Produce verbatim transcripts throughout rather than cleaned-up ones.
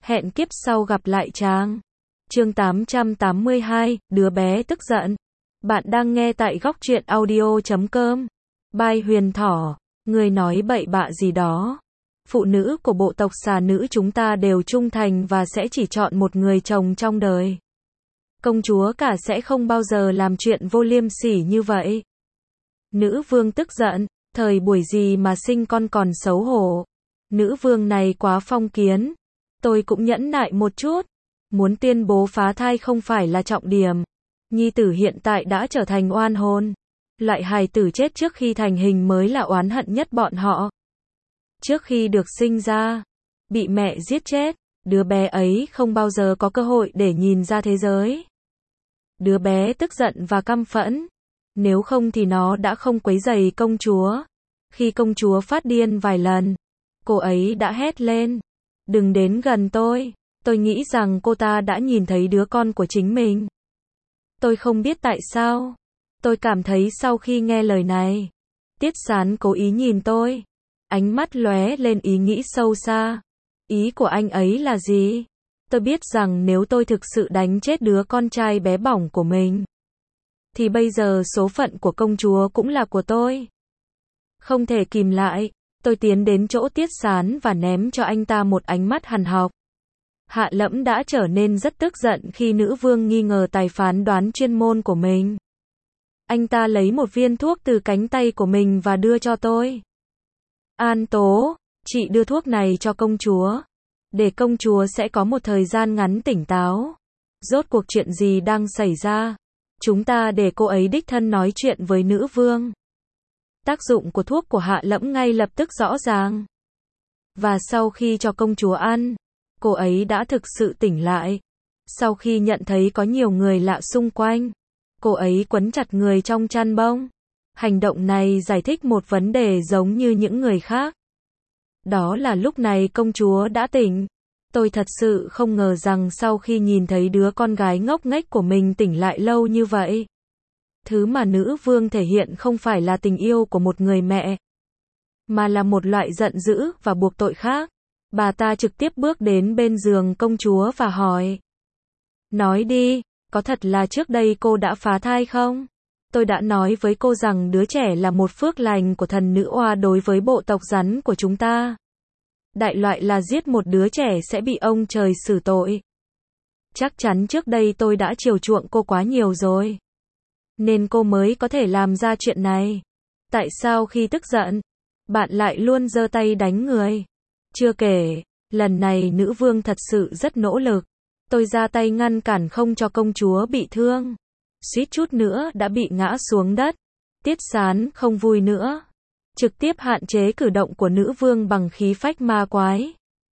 Hẹn kiếp sau gặp lại chàng. Chương tám trăm tám mươi hai, đứa bé tức giận. Bạn đang nghe tại góc truyện audio chấm com. Bai Huyền Thỏ, người nói bậy bạ gì đó. Phụ nữ của bộ tộc xà nữ chúng ta đều trung thành và sẽ chỉ chọn một người chồng trong đời. Công chúa cả sẽ không bao giờ làm chuyện vô liêm sỉ như vậy. Nữ vương tức giận, thời buổi gì mà sinh con còn xấu hổ. Nữ vương này quá phong kiến. Tôi cũng nhẫn nại một chút. Muốn tuyên bố phá thai không phải là trọng điểm. Nhi tử hiện tại đã trở thành oan hồn. Loại hài tử chết trước khi thành hình mới là oán hận nhất bọn họ. Trước khi được sinh ra, bị mẹ giết chết, đứa bé ấy không bao giờ có cơ hội để nhìn ra thế giới. Đứa bé tức giận và căm phẫn. Nếu không thì nó đã không quấy rầy công chúa. Khi công chúa phát điên vài lần, cô ấy đã hét lên. Đừng đến gần tôi. Tôi nghĩ rằng cô ta đã nhìn thấy đứa con của chính mình. Tôi không biết tại sao. Tôi cảm thấy sau khi nghe lời này, Tiết Sán cố ý nhìn tôi. Ánh mắt lóe lên ý nghĩ sâu xa. Ý của anh ấy là gì? Tôi biết rằng nếu tôi thực sự đánh chết đứa con trai bé bỏng của mình, thì bây giờ số phận của công chúa cũng là của tôi. Không thể kìm lại, tôi tiến đến chỗ Tiết Sán và ném cho anh ta một ánh mắt hằn học. Hạ Lẫm đã trở nên rất tức giận khi nữ vương nghi ngờ tài phán đoán chuyên môn của mình. Anh ta lấy một viên thuốc từ cánh tay của mình và đưa cho tôi. An Tố, chị đưa thuốc này cho công chúa, để công chúa sẽ có một thời gian ngắn tỉnh táo. Rốt cuộc chuyện gì đang xảy ra? Chúng ta để cô ấy đích thân nói chuyện với nữ vương. Tác dụng của thuốc của Hạ Lẫm ngay lập tức rõ ràng. Và sau khi cho công chúa ăn, cô ấy đã thực sự tỉnh lại. Sau khi nhận thấy có nhiều người lạ xung quanh, cô ấy quấn chặt người trong chăn bông. Hành động này giải thích một vấn đề giống như những người khác. Đó là lúc này công chúa đã tỉnh. Tôi thật sự không ngờ rằng sau khi nhìn thấy đứa con gái ngốc nghếch của mình tỉnh lại lâu như vậy. Thứ mà nữ vương thể hiện không phải là tình yêu của một người mẹ, mà là một loại giận dữ và buộc tội khác. Bà ta trực tiếp bước đến bên giường công chúa và hỏi. Nói đi, có thật là trước đây cô đã phá thai không? Tôi đã nói với cô rằng đứa trẻ là một phước lành của thần nữ oa đối với bộ tộc rắn của chúng ta. Đại loại là giết một đứa trẻ sẽ bị ông trời xử tội. Chắc chắn trước đây tôi đã chiều chuộng cô quá nhiều rồi, nên cô mới có thể làm ra chuyện này. Tại sao khi tức giận, bạn lại luôn giơ tay đánh người? Chưa kể, lần này nữ vương thật sự rất nỗ lực. Tôi ra tay ngăn cản không cho công chúa bị thương. Suýt chút nữa đã bị ngã xuống đất. Tiết Sán không vui nữa. Trực tiếp hạn chế cử động của nữ vương bằng khí phách ma quái.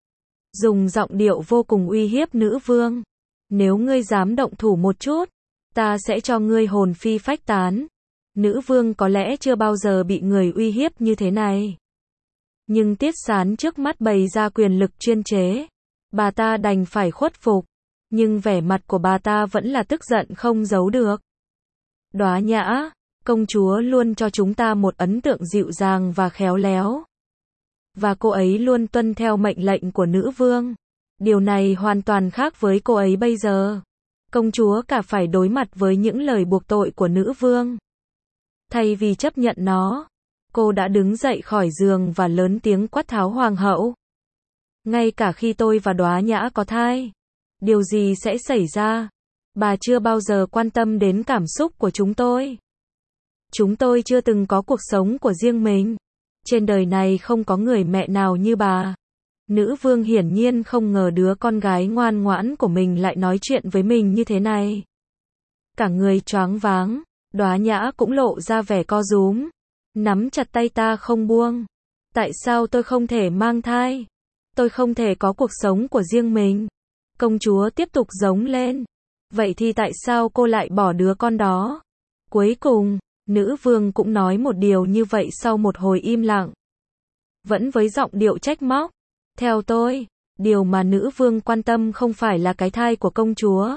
Dùng giọng điệu vô cùng uy hiếp nữ vương. Nếu ngươi dám động thủ một chút, ta sẽ cho ngươi hồn phi phách tán. Nữ vương có lẽ chưa bao giờ bị người uy hiếp như thế này. Nhưng Tiết Sán trước mắt bày ra quyền lực chuyên chế. Bà ta đành phải khuất phục. Nhưng vẻ mặt của bà ta vẫn là tức giận không giấu được. Đóa Nhã, công chúa luôn cho chúng ta một ấn tượng dịu dàng và khéo léo. Và cô ấy luôn tuân theo mệnh lệnh của nữ vương. Điều này hoàn toàn khác với cô ấy bây giờ. Công chúa cả phải đối mặt với những lời buộc tội của nữ vương. Thay vì chấp nhận nó, cô đã đứng dậy khỏi giường và lớn tiếng quát tháo hoàng hậu. Ngay cả khi tôi và Đóa Nhã có thai, điều gì sẽ xảy ra? Bà chưa bao giờ quan tâm đến cảm xúc của chúng tôi. Chúng tôi chưa từng có cuộc sống của riêng mình. Trên đời này không có người mẹ nào như bà. Nữ vương hiển nhiên không ngờ đứa con gái ngoan ngoãn của mình lại nói chuyện với mình như thế này. Cả người choáng váng, Đóa Nhã cũng lộ ra vẻ co rúm. Nắm chặt tay ta không buông. Tại sao tôi không thể mang thai? Tôi không thể có cuộc sống của riêng mình. Công chúa tiếp tục giống lên. Vậy thì tại sao cô lại bỏ đứa con đó? Cuối cùng, nữ vương cũng nói một điều như vậy sau một hồi im lặng. Vẫn với giọng điệu trách móc. Theo tôi, điều mà nữ vương quan tâm không phải là cái thai của công chúa,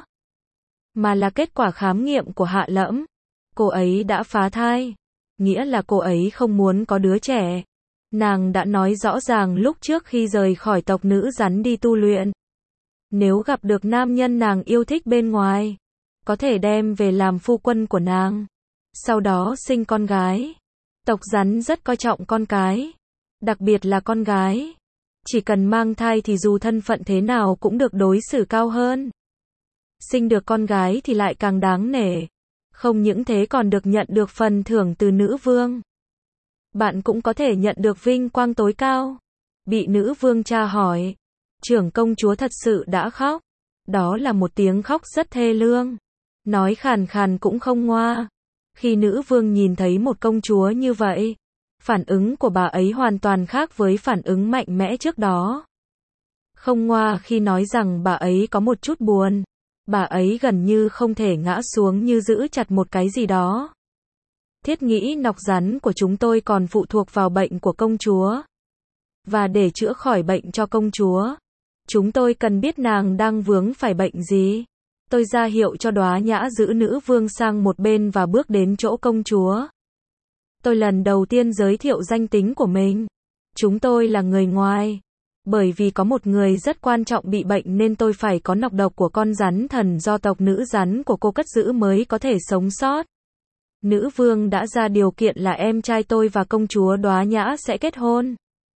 mà là kết quả khám nghiệm của Hạ Lẫm. Cô ấy đã phá thai. Nghĩa là cô ấy không muốn có đứa trẻ. Nàng đã nói rõ ràng lúc trước khi rời khỏi tộc nữ rắn đi tu luyện. Nếu gặp được nam nhân nàng yêu thích bên ngoài, có thể đem về làm phu quân của nàng, sau đó sinh con gái. Tộc rắn rất coi trọng con cái, đặc biệt là con gái. Chỉ cần mang thai thì dù thân phận thế nào cũng được đối xử cao hơn. Sinh được con gái thì lại càng đáng nể. Không những thế còn được nhận được phần thưởng từ nữ vương. Bạn cũng có thể nhận được vinh quang tối cao. Bị nữ vương tra hỏi. Trưởng công chúa thật sự đã khóc. Đó là một tiếng khóc rất thê lương. Nói khàn khàn cũng không ngoa. Khi nữ vương nhìn thấy một công chúa như vậy, phản ứng của bà ấy hoàn toàn khác với phản ứng mạnh mẽ trước đó. Không ngoa khi nói rằng bà ấy có một chút buồn. Bà ấy gần như không thể ngã xuống như giữ chặt một cái gì đó. Thiết nghĩ nọc rắn của chúng tôi còn phụ thuộc vào bệnh của công chúa. Và để chữa khỏi bệnh cho công chúa, chúng tôi cần biết nàng đang vướng phải bệnh gì. Tôi ra hiệu cho Đóa Nhã giữ nữ vương sang một bên và bước đến chỗ công chúa. Tôi lần đầu tiên giới thiệu danh tính của mình. Chúng tôi là người ngoài. Bởi vì có một người rất quan trọng bị bệnh nên tôi phải có nọc độc của con rắn thần do tộc nữ rắn của cô cất giữ mới có thể sống sót. Nữ vương đã ra điều kiện là em trai tôi và công chúa Đóa Nhã sẽ kết hôn.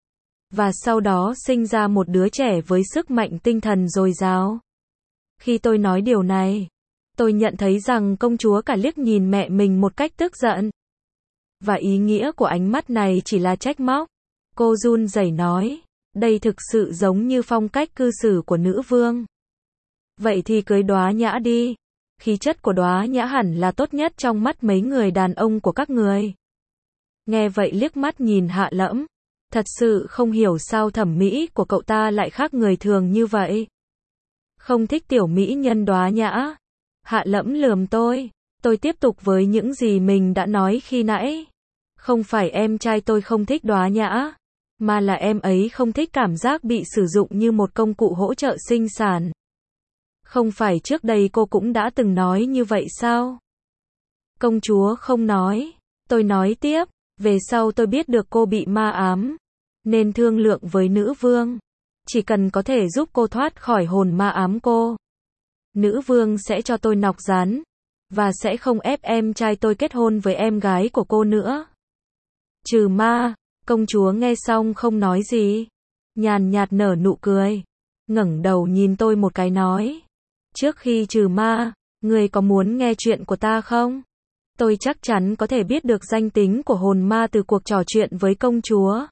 Và sau đó sinh ra một đứa trẻ với sức mạnh tinh thần dồi dào. Khi tôi nói điều này, tôi nhận thấy rằng công chúa cả liếc nhìn mẹ mình một cách tức giận. Và ý nghĩa của ánh mắt này chỉ là trách móc. Cô run rẩy nói, đây thực sự giống như phong cách cư xử của nữ vương. Vậy thì cưới Đóa Nhã đi. Khí chất của Đóa Nhã hẳn là tốt nhất trong mắt mấy người đàn ông của các người. Nghe vậy liếc mắt nhìn Hạ Lẫm. Thật sự không hiểu sao thẩm mỹ của cậu ta lại khác người thường như vậy. Không thích tiểu mỹ nhân Đóa Nhã. Hạ Lẫm lườm tôi. Tôi tiếp tục với những gì mình đã nói khi nãy. Không phải em trai tôi không thích Đóa Nhã, mà là em ấy không thích cảm giác bị sử dụng như một công cụ hỗ trợ sinh sản. Không phải trước đây cô cũng đã từng nói như vậy sao? Công chúa không nói. Tôi nói tiếp, về sau tôi biết được cô bị ma ám, nên thương lượng với nữ vương. Chỉ cần có thể giúp cô thoát khỏi hồn ma ám cô, nữ vương sẽ cho tôi nọc rắn, và sẽ không ép em trai tôi kết hôn với em gái của cô nữa. Trừ ma, công chúa nghe xong không nói gì. Nhàn nhạt nở nụ cười. Ngẩng đầu nhìn tôi một cái nói. Trước khi trừ ma, người có muốn nghe chuyện của ta không? Tôi chắc chắn có thể biết được danh tính của hồn ma từ cuộc trò chuyện với công chúa.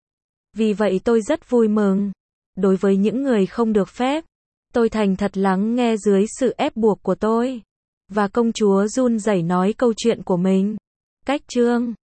Vì vậy tôi rất vui mừng. Đối với những người không được phép, tôi thành thật lắng nghe dưới sự ép buộc của tôi. Và công chúa run rẩy nói câu chuyện của mình. Cách chương